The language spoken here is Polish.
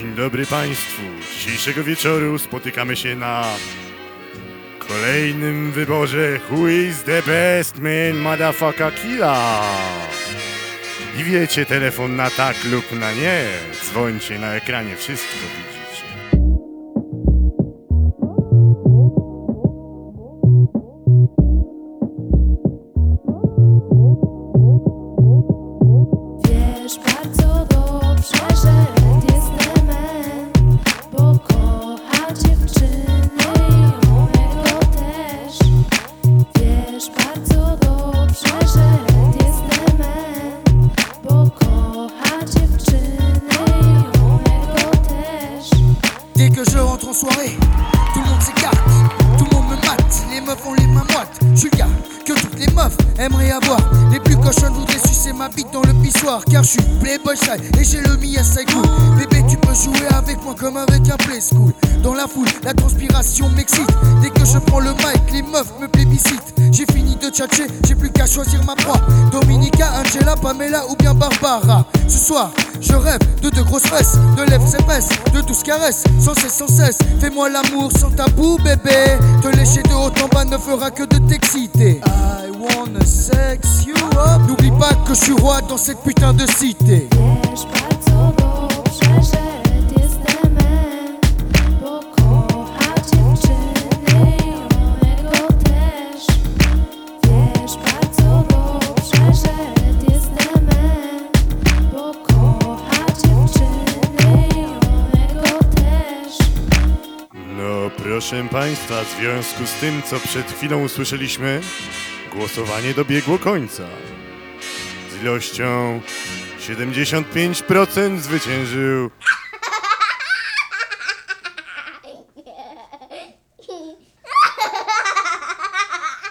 Dzień dobry Państwu. Dzisiejszego wieczoru spotykamy się na kolejnym wyborze Who is the best man motherfucker killer? I wiecie, telefon na tak lub na nie. Dzwońcie, na ekranie wszystko widzicie. Wiesz bardzo dobrze, że jestem men, bo kocha dziewczyny i umie go też. Wiesz bardzo dobrze, że jestem men, bo kocha dziewczyny i umie go też. Dès que je rentre en soirée, tout le monde s'écarte, tout le monde me mate, les meufs ont les mains moites. Je suis le gars que toutes les meufs aimeraient avoir. Les plus cochonnes voudraient sucer ma bite dans le pissoir, car je suis playboy shy et j'ai le mi assez cool. Bébé, tu peux jouer avec moi comme avec un play school. Dans la foule, la transpiration m'excite. Dès que je prends le mic, les meufs me plébiscitent. J'ai fini de tchatcher, j'ai plus qu'à choisir ma proie. Dominica, Angela, Pamela ou bien Barbara. Ce soir, je rêve de deux grosses fesses, de lèvres épaisses, de douces caresses, sans cesse, sans cesse. Fais-moi l'amour sans tabou, bébé. Te lécher de haut en bas ne fera que de t'exciter. I wanna sex you up. N'oublie pas que je suis roi dans cette putain de cité. Wiesz bardzo dobrze, że jestem men, bo kocha dziewczyny i umie go też. Wiesz bardzo dobrze, że jestem men, bo kocha dziewczyny i umie go też. No proszę Państwa, w związku z tym, co przed chwilą usłyszeliśmy, głosowanie dobiegło końca. Z ilością 75% zwyciężył